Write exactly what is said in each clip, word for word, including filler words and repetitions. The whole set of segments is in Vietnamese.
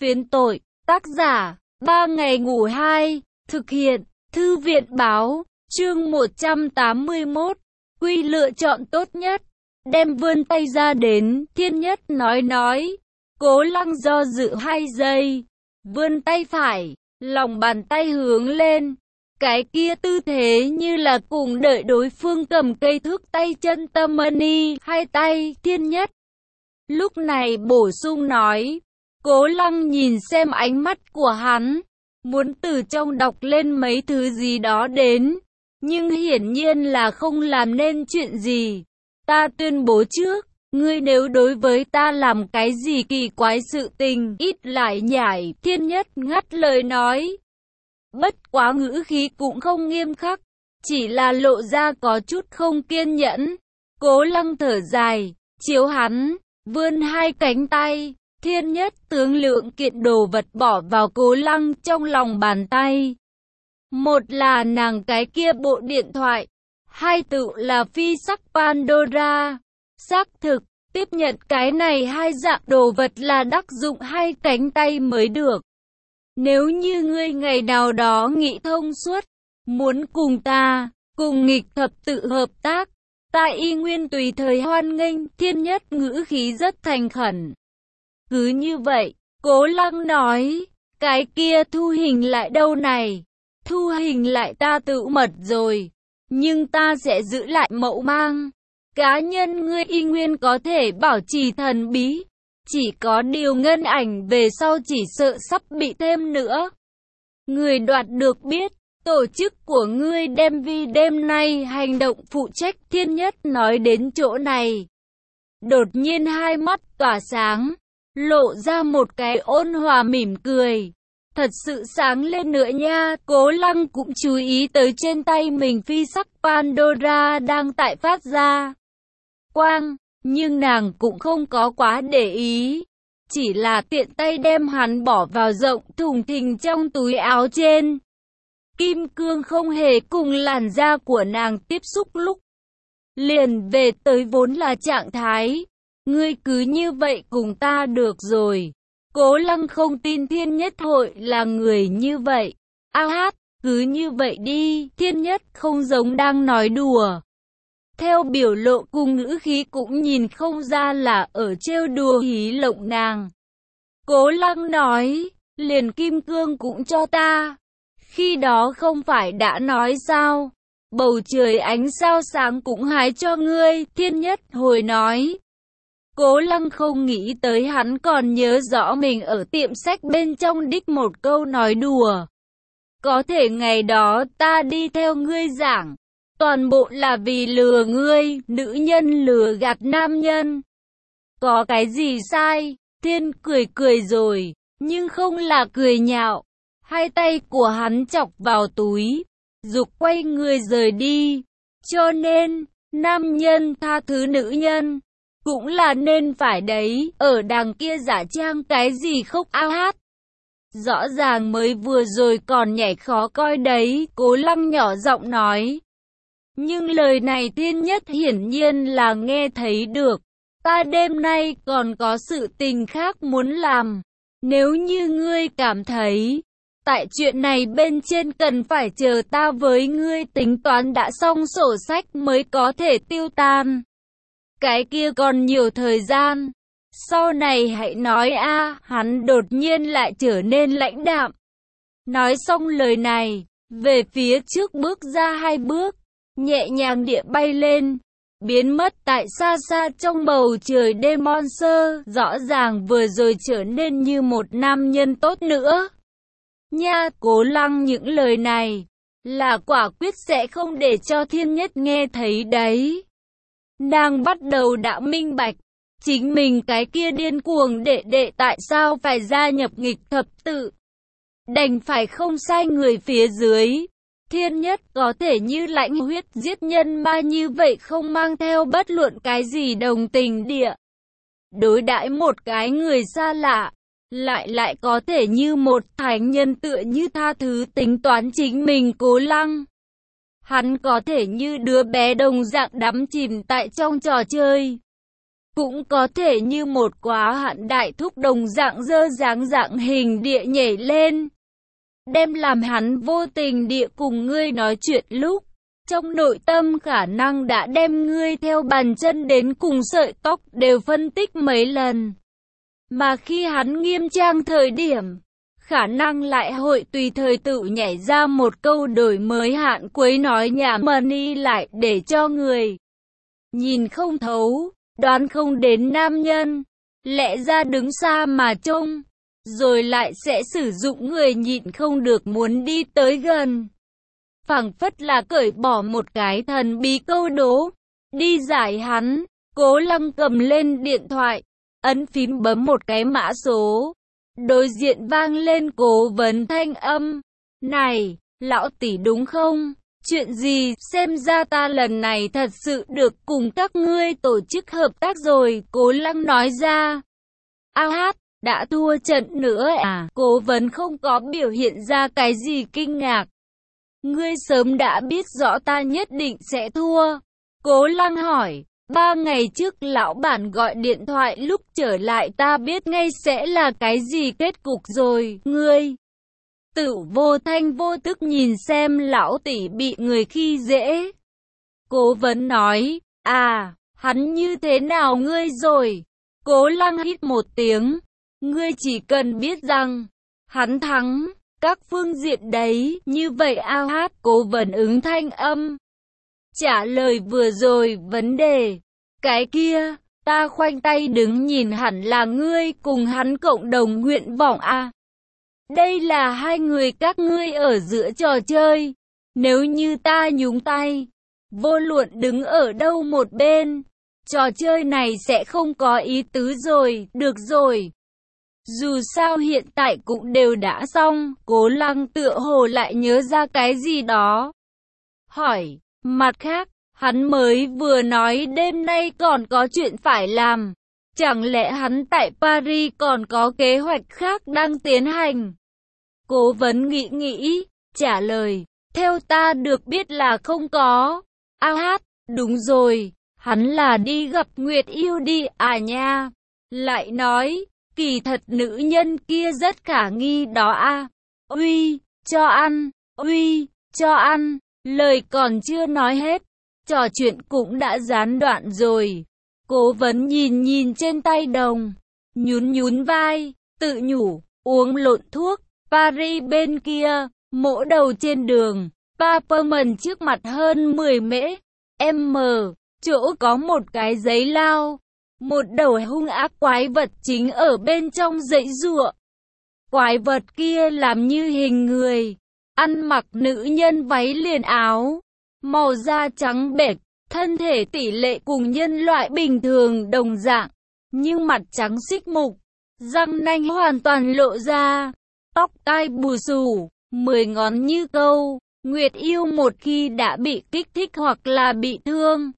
Phiến tội, tác giả, ba ngày ngủ hai, thực hiện, thư viện báo, chương một trăm tám mươi mốt, Quy lựa chọn tốt nhất, đem vươn tay ra đến, Thiên Nhất nói nói, Cố Lăng do dự hai giây, vươn tay phải, lòng bàn tay hướng lên, cái kia tư thế như là cùng đợi đối phương cầm cây thước tay chân tâm mani, hai tay, Thiên Nhất. Lúc này bổ sung nói, Cố Lăng nhìn xem ánh mắt của hắn, muốn từ trong đọc lên mấy thứ gì đó đến, nhưng hiển nhiên là không làm nên chuyện gì. Ta tuyên bố trước, ngươi nếu đối với ta làm cái gì kỳ quái sự tình, ít lại nhải, Thiên Nhất ngắt lời nói. Bất quá ngữ khí cũng không nghiêm khắc, chỉ là lộ ra có chút không kiên nhẫn. Cố Lăng thở dài, chiếu hắn, vươn hai cánh tay, Thiên Nhất tướng lượng kiện đồ vật bỏ vào Cố Lăng trong lòng bàn tay. Một là nàng cái kia bộ điện thoại, hai tự là phi sắc Pandora. Xác thực, tiếp nhận cái này hai dạng đồ vật là đắc dụng hai cánh tay mới được. Nếu như ngươi ngày nào đó nghĩ thông suốt, muốn cùng ta, cùng nghịch thập tự hợp tác, ta y nguyên tùy thời hoan nghênh, Thiên Nhất ngữ khí rất thành khẩn. Cứ như vậy, Cố Lăng nói, cái kia thu hình lại đâu này? Thu hình lại ta tự mật rồi, nhưng ta sẽ giữ lại mẫu mang. Cá nhân ngươi y nguyên có thể bảo trì thần bí, chỉ có điều ngân ảnh về sau chỉ sợ sắp bị thêm nữa. Người đoạt được biết, tổ chức của ngươi đem vì đêm nay hành động phụ trách, Thiên Nhất nói đến chỗ này. Đột nhiên hai mắt tỏa sáng, lộ ra một cái ôn hòa mỉm cười. Thật sự sáng lên nữa nha. Cố Lăng cũng chú ý tới trên tay mình phi sắc Pandora đang tại phát ra quang, nhưng nàng cũng không có quá để ý, chỉ là tiện tay đem hắn bỏ vào rộng thùng thình trong túi áo trên. Kim cương không hề cùng làn da của nàng tiếp xúc lúc liền về tới vốn là trạng thái. Ngươi cứ như vậy cùng ta được rồi. Cố Lăng không tin Thiên Nhất hội là người như vậy. A hát, cứ như vậy đi, Thiên Nhất không giống đang nói đùa. Theo biểu lộ cùng ngữ khí cũng nhìn không ra là ở trêu đùa hí lộng nàng. Cố Lăng nói, liền kim cương cũng cho ta. Khi đó không phải đã nói sao, bầu trời ánh sao sáng cũng hái cho ngươi, Thiên Nhất hồi nói. Cố Lăng không nghĩ tới hắn còn nhớ rõ mình ở tiệm sách bên trong đích một câu nói đùa. Có thể ngày đó ta đi theo ngươi giảng, toàn bộ là vì lừa ngươi, nữ nhân lừa gạt nam nhân. Có cái gì sai? Thiên cười cười rồi, nhưng không là cười nhạo. Hai tay của hắn chọc vào túi, giục quay người rời đi. Cho nên, nam nhân tha thứ nữ nhân, cũng là nên phải đấy, ở đằng kia giả trang cái gì khóc a hát. Rõ ràng mới vừa rồi còn nhảy khó coi đấy, Cố Lăng nhỏ giọng nói. Nhưng lời này Thiên Nhất hiển nhiên là nghe thấy được. Ta đêm nay còn có sự tình khác muốn làm. Nếu như ngươi cảm thấy, tại chuyện này bên trên cần phải chờ ta với ngươi tính toán đã xong sổ sách mới có thể tiêu tan. Cái kia còn nhiều thời gian. Sau này hãy nói a. Hắn đột nhiên lại trở nên lãnh đạm. Nói xong lời này, về phía trước bước ra hai bước, nhẹ nhàng địa bay lên, biến mất tại xa xa trong bầu trời đêm mon sơ. Rõ ràng vừa rồi trở nên như một nam nhân tốt nữa. Nha, Cố Lăng những lời này là quả quyết sẽ không để cho Thiên Nhất nghe thấy đấy. Nàng bắt đầu đã minh bạch, chính mình cái kia điên cuồng đệ đệ tại sao phải gia nhập nghịch thập tự. Đành phải không sai người phía dưới. Thiên Nhất có thể như lãnh huyết giết nhân ma như vậy không mang theo bất luận cái gì đồng tình địa. Đối đãi một cái người xa lạ, lại lại có thể như một thánh nhân tựa như tha thứ tính toán chính mình. Cố Lăng. Hắn có thể như đứa bé đồng dạng đắm chìm tại trong trò chơi. cũng có thể như một quá hạn đại thúc đồng dạng dơ dáng dạng hình địa nhảy lên. Đem làm hắn vô tình địa cùng ngươi nói chuyện lúc, trong nội tâm khả năng đã đem ngươi theo bàn chân đến cùng sợi tóc đều phân tích mấy lần. Mà khi hắn nghiêm trang thời điểm, khả năng lại hội tùy thời tự nhảy ra một câu đổi mới hạn quấy nói nhảm money lại để cho người nhìn không thấu, đoán không đến nam nhân, lẽ ra đứng xa mà trông, rồi lại sẽ sử dụng người nhịn không được muốn đi tới gần. Phảng phất là cởi bỏ một cái thần bí câu đố, đi giải hắn. Cố Lăng cầm lên điện thoại, ấn phím bấm một cái mã số. Đối diện vang lên cố vấn thanh âm. Này, lão tỷ đúng không? Chuyện gì? Xem ra ta lần này thật sự được cùng các ngươi tổ chức hợp tác rồi, Cố Lăng nói ra. A hát, đã thua trận nữa à? Cố vấn không có biểu hiện ra cái gì kinh ngạc. Ngươi sớm đã biết rõ ta nhất định sẽ thua. Cố Lăng hỏi. Ba ngày trước lão bản gọi điện thoại lúc trở lại ta biết ngay sẽ là cái gì kết cục rồi. Ngươi Tử vô thanh vô tức nhìn xem lão tỷ bị người khi dễ. Cố vấn nói. À, hắn như thế nào ngươi rồi? Cố Lăng hít một tiếng. Ngươi chỉ cần biết rằng hắn thắng các phương diện đấy. Như vậy ao hát. Cố vấn ứng thanh âm. Trả lời vừa rồi vấn đề. Cái kia, ta khoanh tay đứng nhìn hẳn là ngươi cùng hắn cộng đồng nguyện vọng à. Đây là hai người các ngươi ở giữa trò chơi. Nếu như ta nhúng tay, vô luận đứng ở đâu một bên, trò chơi này sẽ không có ý tứ rồi. Được rồi. Dù sao hiện tại cũng đều đã xong. Cố Lăng tựa hồ lại nhớ ra cái gì đó. Hỏi, mặt khác, hắn mới vừa nói đêm nay còn có chuyện phải làm. Chẳng lẽ hắn tại Paris còn có kế hoạch khác đang tiến hành? Cố vấn nghĩ nghĩ, trả lời, theo ta được biết là không có. A hát, đúng rồi, hắn là đi gặp Nguyệt Yêu đi à nha. Lại nói, kỳ thật nữ nhân kia rất khả nghi đó a. Uy, cho ăn, uy, cho ăn, lời còn chưa nói hết. Trò chuyện cũng đã gián đoạn rồi. Cố vấn nhìn nhìn trên tay đồng, nhún nhún vai, tự nhủ, uống lộn thuốc. Paris bên kia, mỗ đầu trên đường, Paperman trước mặt hơn mười mễ, m, chỗ có một cái giấy lao. Một đầu hung ác quái vật chính ở bên trong dãy giụa. Quái vật kia làm như hình người, ăn mặc nữ nhân váy liền áo, màu da trắng bệch, thân thể tỷ lệ cùng nhân loại bình thường đồng dạng, nhưng mặt trắng xích mục, răng nanh hoàn toàn lộ ra, tóc tai bù xù, mười ngón như câu. Nguyệt Yêu một khi đã bị kích thích hoặc là bị thương,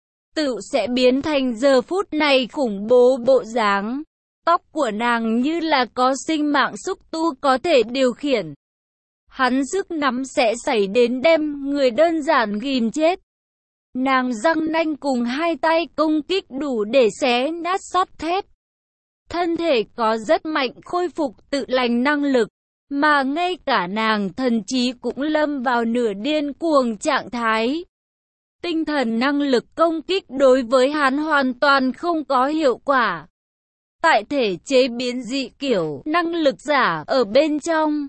tự sẽ biến thành giờ phút này khủng bố bộ dáng. Tóc của nàng như là có sinh mạng xúc tu có thể điều khiển. Hắn sức nắm sẽ xảy đến đem người đơn giản ghim chết. Nàng răng nanh cùng hai tay công kích đủ để xé nát sắt thép. Thân thể có rất mạnh khôi phục tự lành năng lực, mà ngay cả nàng thần trí cũng lâm vào nửa điên cuồng trạng thái. Tinh thần năng lực công kích đối với hắn hoàn toàn không có hiệu quả. Tại thể chế biến dị kiểu năng lực giả ở bên trong,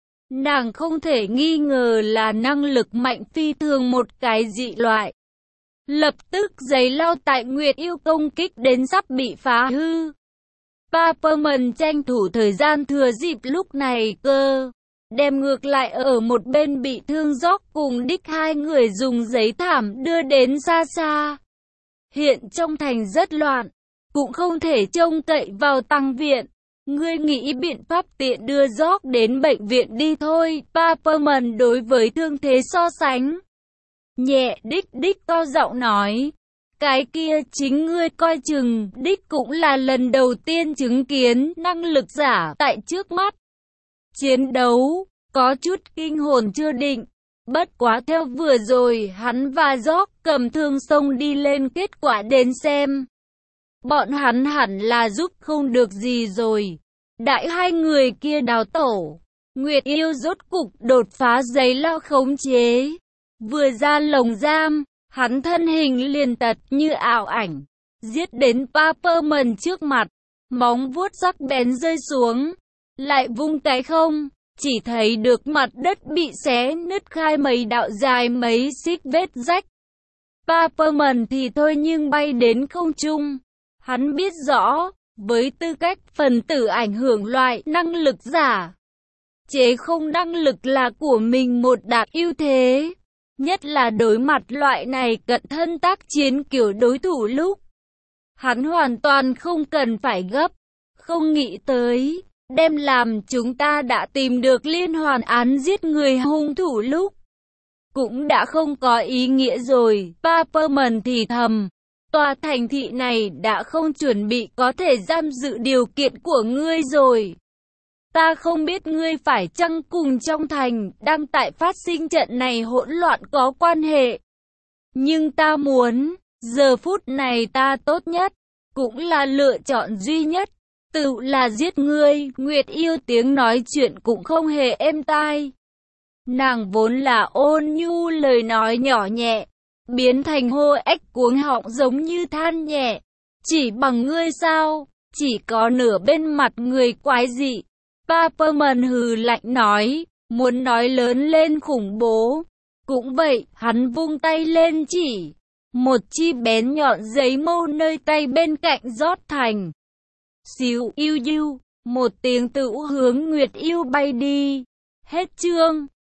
nàng không thể nghi ngờ là năng lực mạnh phi thường một cái dị loại. Lập tức giấy lao tại Nguyệt Yêu công kích đến sắp bị phá hư. Paperman tranh thủ thời gian thừa dịp lúc này cơ, đem ngược lại ở một bên bị thương Gióc cùng Đích hai người dùng giấy thảm đưa đến xa xa. Hiện trong thành rất loạn, cũng không thể trông cậy vào tăng viện. Ngươi nghĩ biện pháp tiện đưa Gióc đến bệnh viện đi thôi. Paperman đối với thương thế so sánh nhẹ. Đích Đích cao giọng nói. Cái kia chính ngươi coi chừng. Đích cũng là lần đầu tiên chứng kiến năng lực giả tại trước mắt. Chiến đấu, có chút kinh hồn chưa định. Bất quá theo vừa rồi hắn và Gióc cầm thương xông đi lên kết quả đến xem. bọn hắn hẳn là giúp không được gì rồi. Đại hai người kia đào tổ, Nguyệt Yêu rốt cục đột phá giấy lao khống chế. Vừa ra lồng giam, hắn thân hình liền tật như ảo ảnh, giết đến Paperman trước mặt, móng vuốt sắc bén rơi xuống, lại vung cái không, chỉ thấy được mặt đất bị xé nứt khai mấy đạo dài mấy xích vết rách. Paperman thì thôi nhưng bay đến không trung, hắn biết rõ, với tư cách phần tử ảnh hưởng loại năng lực giả, chế không năng lực là của mình một đặc ưu thế. Nhất là đối mặt loại này cận thân tác chiến kiểu đối thủ lúc hắn hoàn toàn không cần phải gấp. Không nghĩ tới, đem làm chúng ta đã tìm được liên hoàn án giết người hung thủ lúc cũng đã không có ý nghĩa rồi. Paperman thì thầm, tòa thành thị này đã không chuẩn bị có thể giam giữ điều kiện của ngươi rồi. Ta không biết ngươi phải chăng cùng trong thành đang tại phát sinh trận này hỗn loạn có quan hệ. Nhưng ta muốn, giờ phút này ta tốt nhất, cũng là lựa chọn duy nhất, tự là giết ngươi. Nguyệt Yêu tiếng nói chuyện cũng không hề êm tai. Nàng vốn là ôn nhu lời nói nhỏ nhẹ, biến thành hô ếch cuống họng giống như than nhẹ. Chỉ bằng ngươi sao, chỉ có nửa bên mặt người quái dị. Paperman hừ lạnh nói, muốn nói lớn lên khủng bố. Cũng vậy, hắn vung tay lên chỉ. Một chi bén nhọn giấy mâu nơi tay bên cạnh rót thành. Xíu yêu yêu, một tiếng tựu hướng Nguyệt Yêu bay đi. Hết chương.